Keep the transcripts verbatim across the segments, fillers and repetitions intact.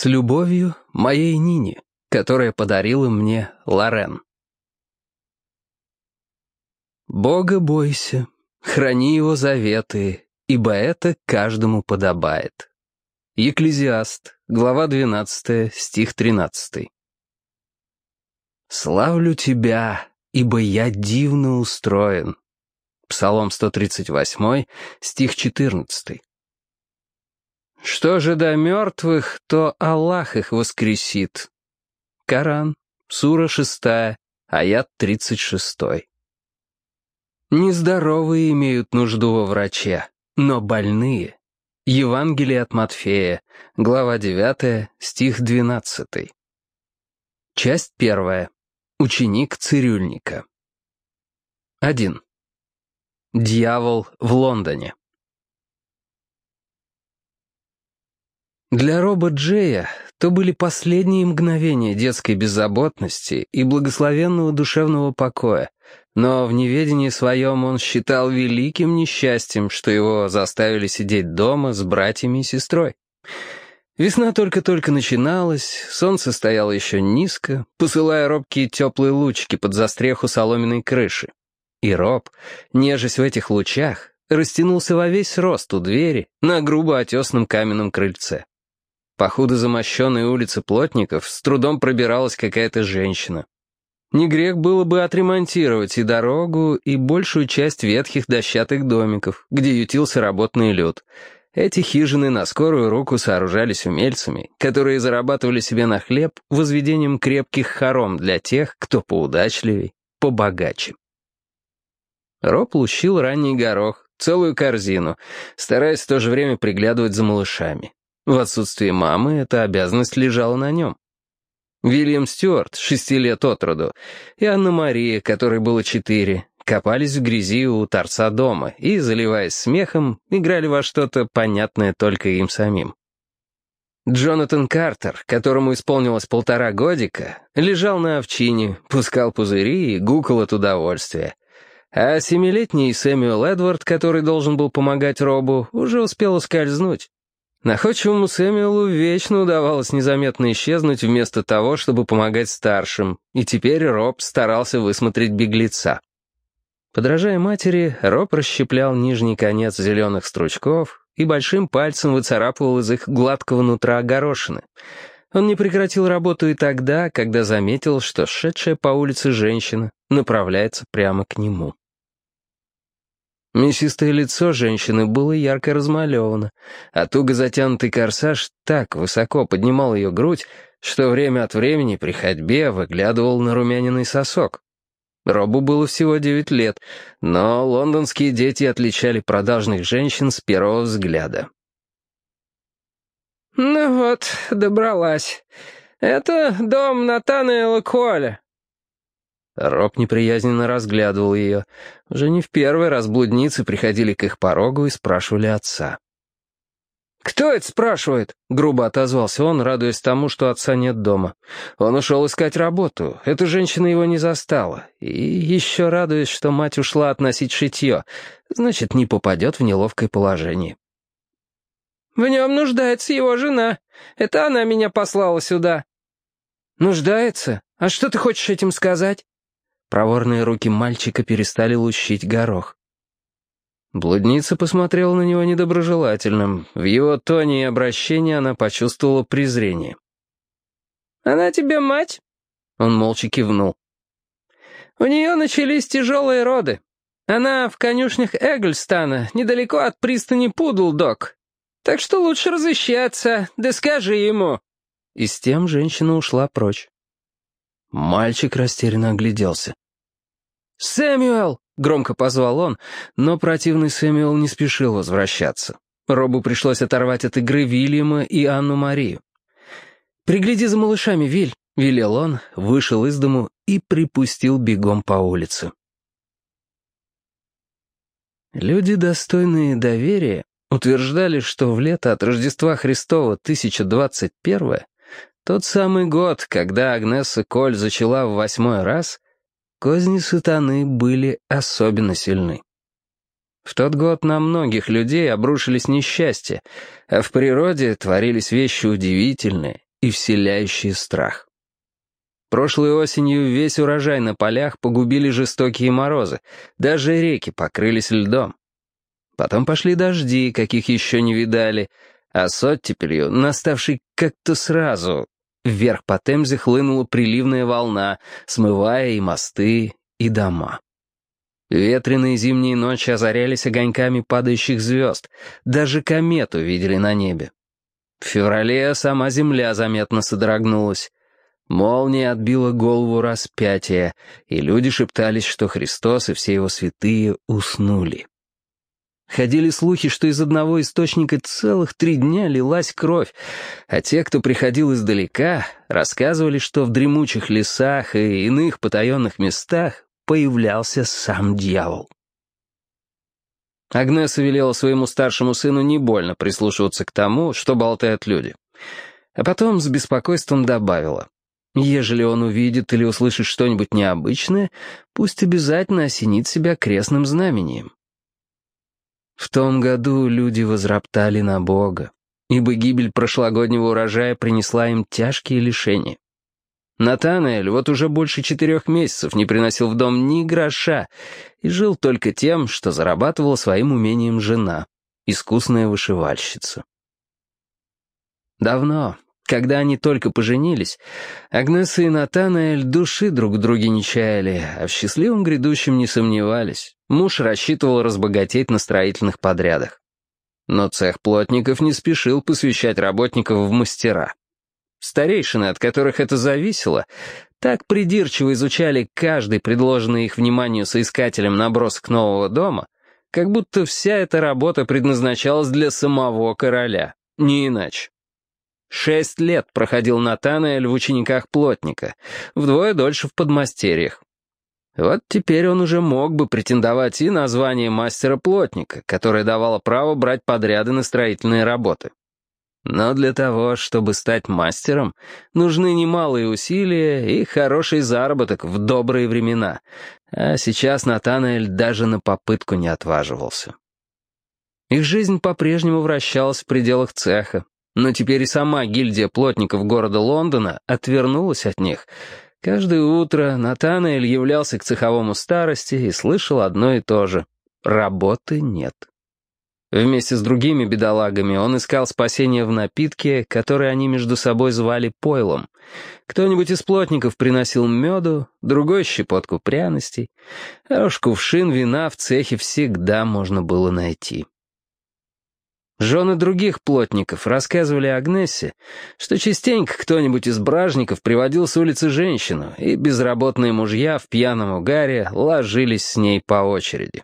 С любовью, моей Нине, которая подарила мне Лорен. Бога бойся, храни его заветы, ибо это каждому подобает. Екклезиаст, глава двенадцатая, стих тринадцатый. Славлю тебя, ибо я дивно устроен. Псалом сто тридцать восемь, стих четырнадцатый. Что же до мертвых, то Аллах их воскресит. Коран, сура шестая, аят тридцать шестой. Нездоровые имеют нужду во враче, но больные. Евангелие от Матфея, глава девятая, стих двенадцатый. Часть первая. Ученик цирюльника. один. Дьявол в Лондоне. Для Роба Джея то были последние мгновения детской беззаботности и благословенного душевного покоя, но в неведении своем он считал великим несчастьем, что его заставили сидеть дома с братьями и сестрой. Весна только-только начиналась, солнце стояло еще низко, посылая робкие теплые лучики под застреху соломенной крыши. И Роб, нежась в этих лучах, растянулся во весь рост у двери на грубо отесном каменном крыльце. По худо замощенной улице плотников с трудом пробиралась какая-то женщина. Не грех было бы отремонтировать и дорогу, и большую часть ветхих дощатых домиков, где ютился работный люд. Эти хижины на скорую руку сооружались умельцами, которые зарабатывали себе на хлеб возведением крепких хором для тех, кто поудачливей, побогаче. Роб лущил ранний горох, целую корзину, стараясь в то же время приглядывать за малышами. В отсутствие мамы эта обязанность лежала на нем. Вильям Стюарт, шести лет от роду, и Анна-Мария, которой было четыре, копались в грязи у торца дома и, заливаясь смехом, играли во что-то понятное только им самим. Джонатан Картер, которому исполнилось полтора годика, лежал на овчине, пускал пузыри и гукал от удовольствия. А семилетний Сэмюэл Эдвард, который должен был помогать Робу, уже успел ускользнуть. Находчивому Сэмюэлу вечно удавалось незаметно исчезнуть вместо того, чтобы помогать старшим, и теперь Роб старался высмотреть беглеца. Подражая матери, Роб расщеплял нижний конец зеленых стручков и большим пальцем выцарапывал из их гладкого нутра горошины. Он не прекратил работу и тогда, когда заметил, что шедшая по улице женщина направляется прямо к нему. Мясистое лицо женщины было ярко размалевано, а туго затянутый корсаж так высоко поднимал ее грудь, что время от времени при ходьбе выглядывал нарумяненный сосок. Робу было всего девять лет, но лондонские дети отличали продажных женщин с первого взгляда. «Ну вот, добралась. Это дом Натанаэла Коля». Роб неприязненно разглядывал ее. Уже не в первый раз блудницы приходили к их порогу и спрашивали отца. «Кто это спрашивает?» — грубо отозвался он, радуясь тому, что отца нет дома. Он ушел искать работу. Эта женщина его не застала. И еще радуясь, что мать ушла относить шитье. Значит, не попадет в неловкое положение. «В нем нуждается его жена. Это она меня послала сюда». «Нуждается? А что ты хочешь этим сказать?» Проворные руки мальчика перестали лущить горох. Блудница посмотрела на него недоброжелательным. В его тоне и обращении она почувствовала презрение. «Она тебе мать?» Он молча кивнул. «У нее начались тяжелые роды. Она в конюшнях Эгглстана, недалеко от пристани Пудлдок. Так что лучше разыщаться, да скажи ему». И с тем женщина ушла прочь. Мальчик растерянно огляделся. «Сэмюэл!» — громко позвал он, но противный Сэмюэл не спешил возвращаться. Робу пришлось оторвать от игры Вильяма и Анну-Марию. «Пригляди за малышами, Виль!» — велел он, вышел из дому и припустил бегом по улице. Люди, достойные доверия, утверждали, что в лето от Рождества Христова тысяча двадцать первое, тот самый год, когда Агнесса Коль зачала в восьмой раз, козни сатаны были особенно сильны. В тот год на многих людей обрушились несчастья, а в природе творились вещи удивительные, и вселяющие страх. Прошлой осенью весь урожай на полях погубили жестокие морозы, даже реки покрылись льдом. Потом пошли дожди, каких еще не видали, а с оттепелью, наставшей как-то сразу, вверх по Темзе хлынула приливная волна, смывая и мосты, и дома. Ветреные зимние ночи озарялись огоньками падающих звезд, даже комету видели на небе. В феврале сама земля заметно содрогнулась. Молния отбила голову распятия, и люди шептались, что Христос и все его святые уснули. Ходили слухи, что из одного источника целых три дня лилась кровь, а те, кто приходил издалека, рассказывали, что в дремучих лесах и иных потаенных местах появлялся сам дьявол. Агнеса велела своему старшему сыну не больно прислушиваться к тому, что болтают люди. А потом с беспокойством добавила: ежели он увидит или услышит что-нибудь необычное, пусть обязательно осенит себя крестным знамением. В том году люди возроптали на Бога, ибо гибель прошлогоднего урожая принесла им тяжкие лишения. Натанаэль вот уже больше четырех месяцев не приносил в дом ни гроша и жил только тем, что зарабатывала своим умением жена, искусная вышивальщица. Давно, когда они только поженились, Агнеса и Натанаэль души друг в друге не чаяли, а в счастливом грядущем не сомневались. Муж рассчитывал разбогатеть на строительных подрядах. Но цех плотников не спешил посвящать работников в мастера. Старейшины, от которых это зависело, так придирчиво изучали каждый предложенный их вниманию соискателем набросок нового дома, как будто вся эта работа предназначалась для самого короля, не иначе. Шесть лет проходил Натанаэль в учениках плотника, вдвое дольше в подмастерьях. Вот теперь он уже мог бы претендовать и на звание мастера-плотника, которое давало право брать подряды на строительные работы. Но для того, чтобы стать мастером, нужны немалые усилия и хороший заработок в добрые времена, а сейчас Натанаэль даже на попытку не отваживался. Их жизнь по-прежнему вращалась в пределах цеха, но теперь и сама гильдия плотников города Лондона отвернулась от них. Каждое утро Натанаэль являлся к цеховому старости и слышал одно и то же: работы нет. Вместе с другими бедолагами он искал спасения в напитке, который они между собой звали пойлом. Кто-нибудь из плотников приносил меду, другой — щепотку пряностей, а уж кувшин вина в цехе всегда можно было найти. Жены других плотников рассказывали Агнессе, что частенько кто-нибудь из бражников приводил с улицы женщину, и безработные мужья в пьяном угаре ложились с ней по очереди.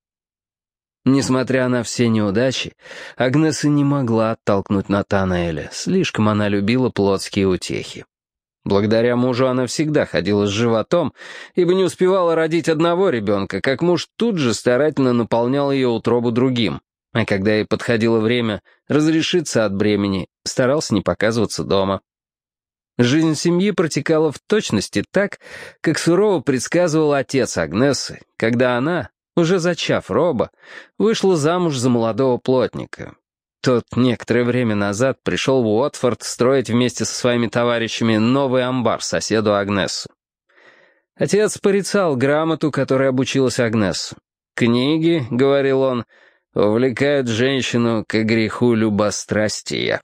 Несмотря на все неудачи, Агнеса не могла оттолкнуть Натанаэля, слишком она любила плотские утехи. Благодаря мужу она всегда ходила с животом, ибо не успевала родить одного ребенка, как муж тут же старательно наполнял ее утробу другим, а когда ей подходило время разрешиться от бремени, старался не показываться дома. Жизнь семьи протекала в точности так, как сурово предсказывал отец Агнесы, когда она, уже зачав Роба, вышла замуж за молодого плотника. Тот некоторое время назад пришел в Уотфорд строить вместе со своими товарищами новый амбар соседу Агнесу. Отец порицал грамоту, которой обучилась Агнеса. «Книги, — говорил он, — увлекают женщину к греху любострастия».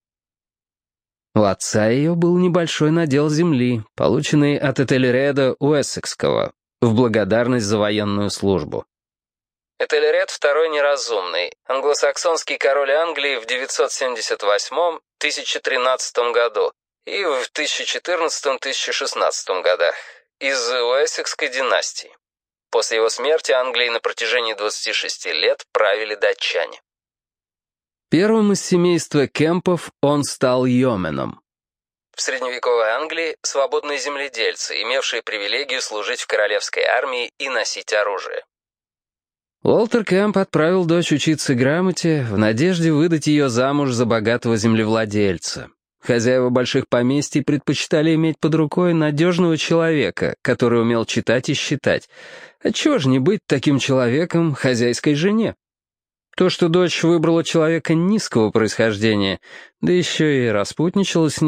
У отца ее был небольшой надел земли, полученный от Этельреда Уэссекского, в благодарность за военную службу. Этельред второй неразумный, англосаксонский король Англии в девятьсот семьдесят восьмом — тысяча тринадцатом году и в тысяча четырнадцатом — тысяча шестнадцатом годах, из Уэссекской династии. После его смерти Англией на протяжении двадцати шести лет правили датчане. Первым из семейства Кемпов он стал йоменом. В средневековой Англии свободные земледельцы, имевшие привилегию служить в королевской армии и носить оружие. Уолтер Кэмп отправил дочь учиться грамоте в надежде выдать ее замуж за богатого землевладельца. Хозяева больших поместий предпочитали иметь под рукой надежного человека, который умел читать и считать. Отчего же не быть таким человеком хозяйской жене? То, что дочь выбрала человека низкого происхождения, да еще и распутничала с ним,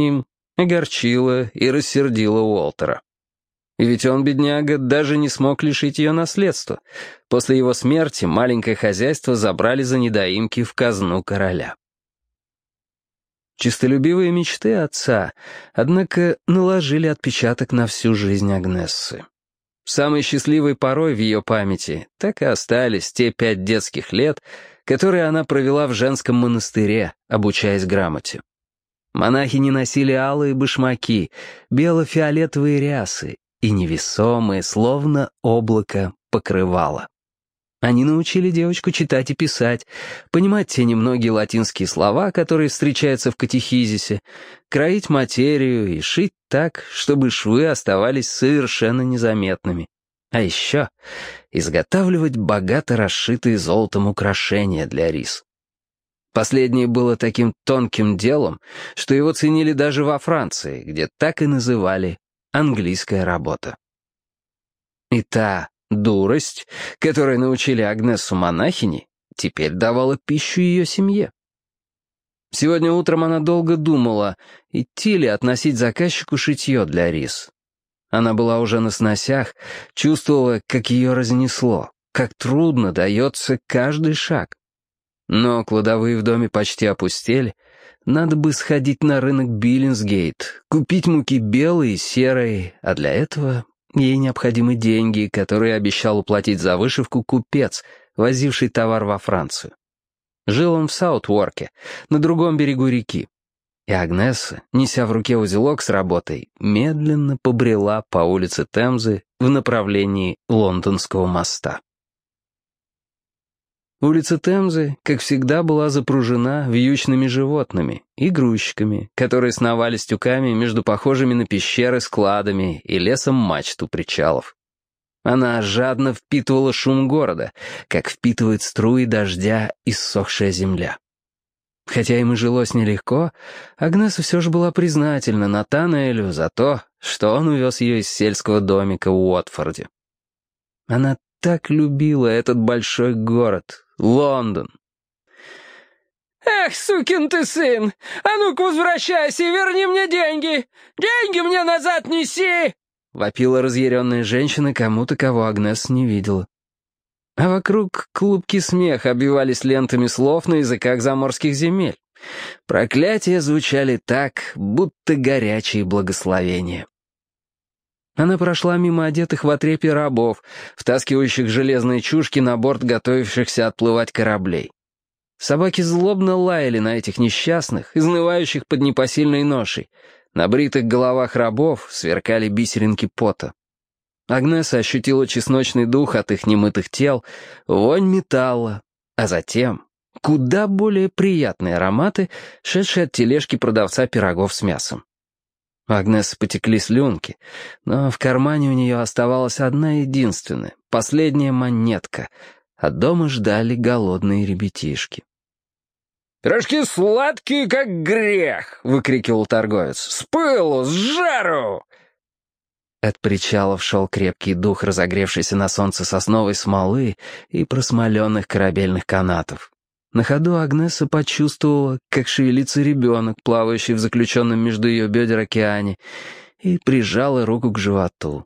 огорчило и рассердило Уолтера. И ведь он, бедняга, даже не смог лишить ее наследства. После его смерти маленькое хозяйство забрали за недоимки в казну короля. Чистолюбивые мечты отца, однако, наложили отпечаток на всю жизнь Агнессы. Самой счастливой порой в ее памяти так и остались те пять детских лет, которые она провела в женском монастыре, обучаясь грамоте. Монахи не носили алые башмаки, бело-фиолетовые рясы и невесомые, словно облако, покрывало. Они научили девочку читать и писать, понимать те немногие латинские слова, которые встречаются в катехизисе, кроить материю и шить так, чтобы швы оставались совершенно незаметными. А еще изготавливать богато расшитые золотом украшения для рис. Последнее было таким тонким делом, что его ценили даже во Франции, где так и называли «английская работа». И та дурость, которой научили Агнессу монахини, теперь давала пищу ее семье. Сегодня утром она долго думала, идти ли относить заказчику шитье для рис. Она была уже на сносях, чувствовала, как ее разнесло, как трудно дается каждый шаг. Но кладовые в доме почти опустели, надо бы сходить на рынок Биллинсгейт, купить муки белой и серой, а для этого ей необходимы деньги, которые обещал уплатить за вышивку купец, возивший товар во Францию. Жил он в Саутворке, на другом берегу реки. И Агнесса, неся в руке узелок с работой, медленно побрела по улице Темзы в направлении Лондонского моста. Улица Темзы, как всегда, была запружена вьючными животными и грузчиками, которые сновали с тюками между похожими на пещеры складами и лесом мачт у причалов. Она жадно впитывала шум города, как впитывает струи дождя иссохшая земля. Хотя им и жилось нелегко, Агнесса все же была признательна Натанаэлю за то, что он увез ее из сельского домика в Уотфорде. Она так любила этот большой город, Лондон. «Эх, сукин ты сын! А ну-ка возвращайся и верни мне деньги! Деньги мне назад неси!» — вопила разъяренная женщина кому-то, кого Агнесса не видела. А вокруг клубки смеха обвивались лентами слов на языках заморских земель. Проклятия звучали так, будто горячие благословения. Она прошла мимо одетых в отрепье рабов, втаскивающих железные чушки на борт готовившихся отплывать кораблей. Собаки злобно лаяли на этих несчастных, изнывающих под непосильной ношей. На бритых головах рабов сверкали бисеринки пота. Агнесса ощутила чесночный дух от их немытых тел, вонь металла, а затем куда более приятные ароматы, шедшие от тележки продавца пирогов с мясом. У Агнессы потекли слюнки, но в кармане у нее оставалась одна единственная, последняя монетка, а дома ждали голодные ребятишки. «Пирожки сладкие, как грех!» — выкрикивал торговец. «С пылу, с жару!» От причалов шел крепкий дух разогревшейся на солнце сосновой смолы и просмоленных корабельных канатов. На ходу Агнесса почувствовала, как шевелится ребенок, плавающий в заключенном между ее бедер океане, и прижала руку к животу.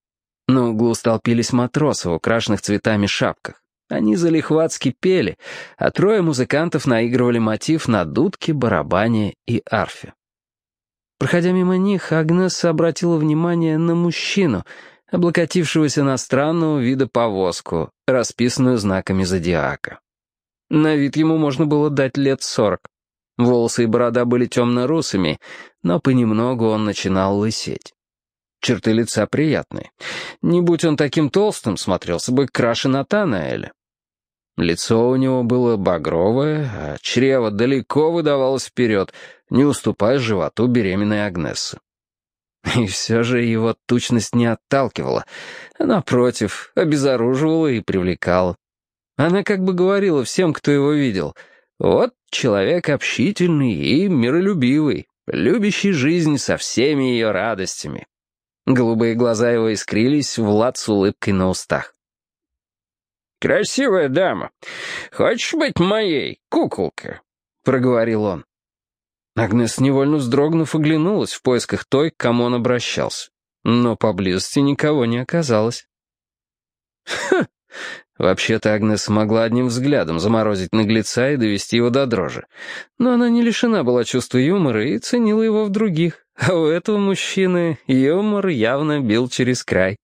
На углу столпились матросы в украшенных цветами шапках. Они залихватски пели, а трое музыкантов наигрывали мотив на дудке, барабане и арфе. Проходя мимо них, Агнесса обратила внимание на мужчину, облокотившегося на странного вида повозку, расписанную знаками зодиака. На вид ему можно было дать лет сорок. Волосы и борода были темно-русыми, но понемногу он начинал лысеть. Черты лица приятные. Не будь он таким толстым, смотрелся бы краше Натанаэля. Лицо у него было багровое, а чрево далеко выдавалось вперед, не уступая животу беременной Агнессы. И все же его тучность не отталкивала, а, напротив, обезоруживала и привлекала. Она как бы говорила всем, кто его видел: «Вот человек общительный и миролюбивый, любящий жизнь со всеми ее радостями». Голубые глаза его искрились, Влад с улыбкой на устах. «Красивая дама, хочешь быть моей, куколка?» — проговорил он. Агнес, невольно вздрогнув, оглянулась в поисках той, к кому он обращался. Но поблизости никого не оказалось. Ха! Вообще-то Агнес могла одним взглядом заморозить наглеца и довести его до дрожи. Но она не лишена была чувства юмора и ценила его в других. А у этого мужчины юмор явно бил через край.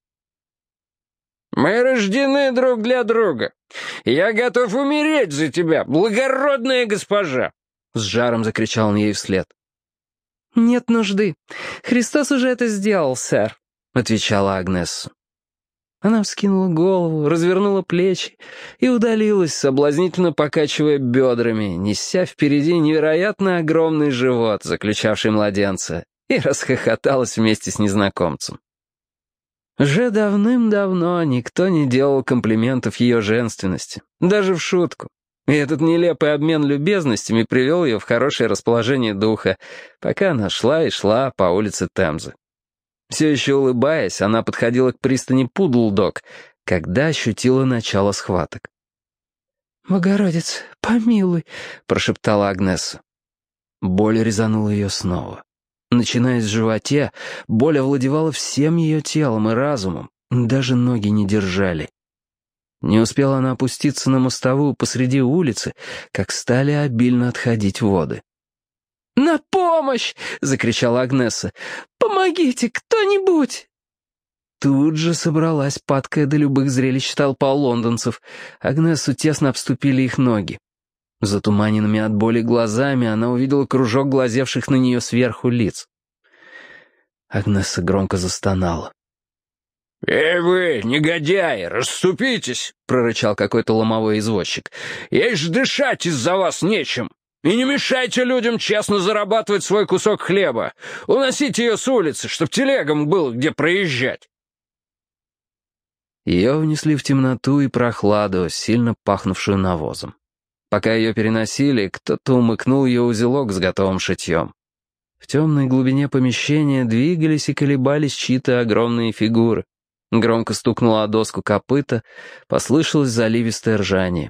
«Мы рождены друг для друга. Я готов умереть за тебя, благородная госпожа!» С жаром закричал он ей вслед. «Нет нужды. Христос уже это сделал, сэр», — отвечала Агнесса. Она вскинула голову, развернула плечи и удалилась, соблазнительно покачивая бедрами, неся впереди невероятно огромный живот, заключавший младенца, и расхохоталась вместе с незнакомцем. Уже давным-давно никто не делал комплиментов ее женственности, даже в шутку. И этот нелепый обмен любезностями привел ее в хорошее расположение духа, пока она шла и шла по улице Темзы. Все еще улыбаясь, она подходила к пристани Пудлдог, когда ощутила начало схваток. «Богородиц, помилуй», — прошептала Агнесса. Боль резанула ее снова. Начинаясь в животе, боль овладевала всем ее телом и разумом, даже ноги не держали. Не успела она опуститься на мостовую посреди улицы, как стали обильно отходить воды. «На помощь!» — закричала Агнесса. «Помогите, кто-нибудь!» Тут же собралась падкая до любых зрелищ толпа лондонцев. Агнессу тесно обступили их ноги. Затуманенными от боли глазами она увидела кружок глазевших на нее сверху лиц. Агнесса громко застонала. «Эй вы, негодяи, расступитесь!» — прорычал какой-то ломовой извозчик. «Ей ж дышать из-за вас нечем! И не мешайте людям честно зарабатывать свой кусок хлеба! Уносите ее с улицы, чтоб телегам было где проезжать!» Ее внесли в темноту и прохладу, сильно пахнувшую навозом. Пока ее переносили, кто-то умыкнул ее узелок с готовым шитьем. В темной глубине помещения двигались и колебались чьи-то огромные фигуры. Громко стукнула о доску копыта, послышалось заливистое ржание.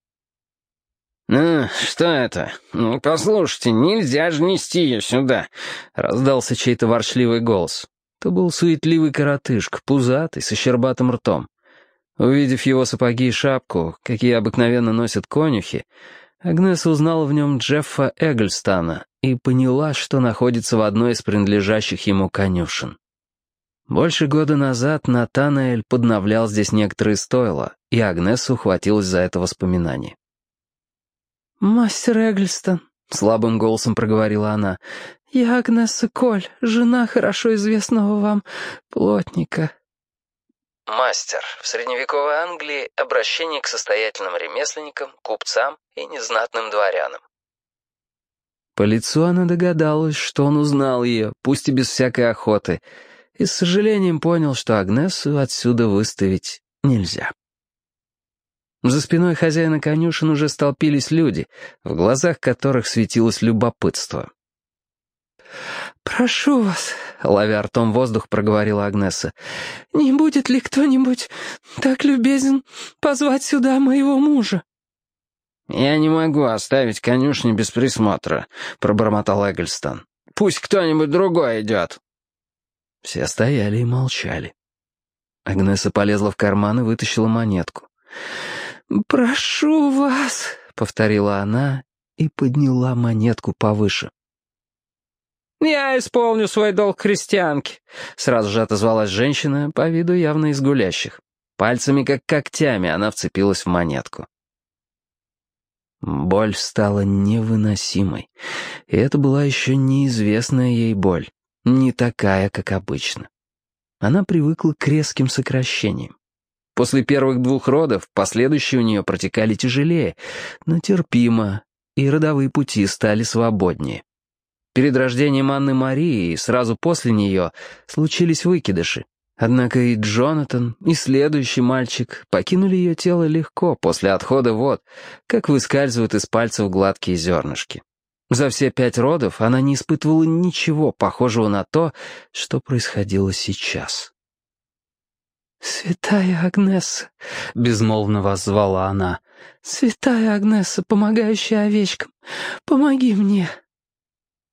«Ну, что это? Ну, послушайте, нельзя же нести ее сюда!» — раздался чей-то ворчливый голос. То был суетливый коротышка, пузатый, со щербатым ртом. Увидев его сапоги и шапку, какие обыкновенно носят конюхи, Агнеса узнала в нем Джеффа Эгглстона и поняла, что находится в одной из принадлежащих ему конюшен. Больше года назад Натанаэль подновлял здесь некоторые стойла, и Агнеса ухватилась за это воспоминание. «Мастер Эгглстон», — слабым голосом проговорила она, — «я Агнесса Коль, жена хорошо известного вам плотника». Мастер. В средневековой Англии обращение к состоятельным ремесленникам, купцам и незнатным дворянам. По лицу она догадалась, что он узнал ее, пусть и без всякой охоты, и с сожалением понял, что Агнесу отсюда выставить нельзя. За спиной хозяина конюшен уже столпились люди, в глазах которых светилось любопытство. «Прошу вас», — ловя ртом воздух, проговорила Агнеса, — «не будет ли кто-нибудь так любезен позвать сюда моего мужа?» «Я не могу оставить конюшню без присмотра», — пробормотал Эгглстон. «Пусть кто-нибудь другой идет». Все стояли и молчали. Агнеса полезла в карман и вытащила монетку. «Прошу вас», — повторила она и подняла монетку повыше. «Я исполню свой долг христианки», — сразу же отозвалась женщина, по виду явно из гулящих. Пальцами, как когтями, она вцепилась в монетку. Боль стала невыносимой, и это была еще неизвестная ей боль, не такая, как обычно. Она привыкла к резким сокращениям. После первых двух родов последующие у нее протекали тяжелее, но терпимо, и родовые пути стали свободнее. Перед рождением Анны Марии и сразу после нее случились выкидыши. Однако и Джонатан, и следующий мальчик покинули ее тело легко после отхода вод, как выскальзывают из пальцев гладкие зернышки. За все пять родов она не испытывала ничего похожего на то, что происходило сейчас. «Святая Агнесса», — безмолвно воззвала она, — «святая Агнесса, помогающая овечкам, помоги мне».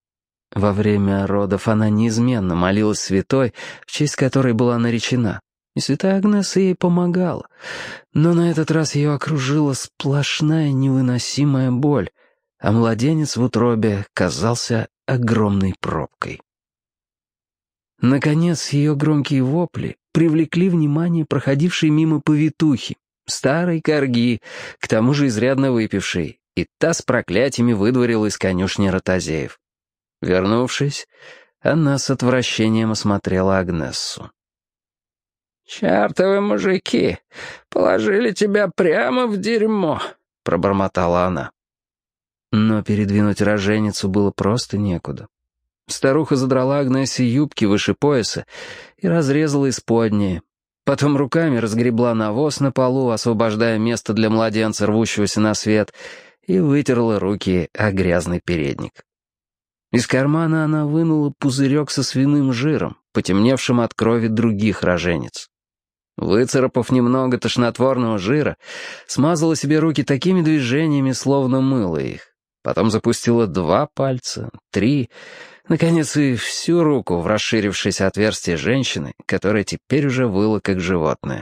Во время родов она неизменно молилась святой, в честь которой была наречена, и святая Агнесса ей помогала. Но на этот раз ее окружила сплошная невыносимая боль, а младенец в утробе казался огромной пробкой. Наконец, ее громкие вопли привлекли внимание проходившей мимо повитухи, старой корги, к тому же изрядно выпившей, и та с проклятиями выдворила из конюшни ротозеев. Вернувшись, она с отвращением осмотрела Агнессу. «Чертовы мужики! Положили тебя прямо в дерьмо!» — пробормотала она. Но передвинуть роженицу было просто некуда. Старуха задрала Агнессе юбки выше пояса и разрезала исподние. Потом руками разгребла навоз на полу, освобождая место для младенца, рвущегося на свет, и вытерла руки о грязный передник. Из кармана она вынула пузырек со свиным жиром, потемневшим от крови других рожениц. Выцарапав немного тошнотворного жира, смазала себе руки такими движениями, словно мыла их. Потом запустила два пальца, три, наконец и всю руку в расширившееся отверстие женщины, которая теперь уже выла как животное.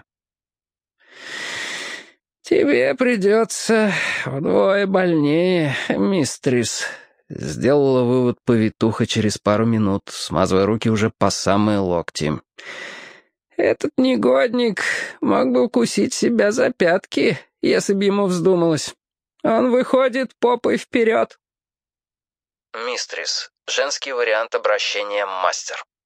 «Тебе придется вдвое больнее, мистрис», — сделала вывод повитуха через пару минут, смазывая руки уже по самые локти. «Этот негодник мог бы укусить себя за пятки, если бы ему вздумалось. Он выходит попой вперед». Мистрис. Женский вариант обращения мастер.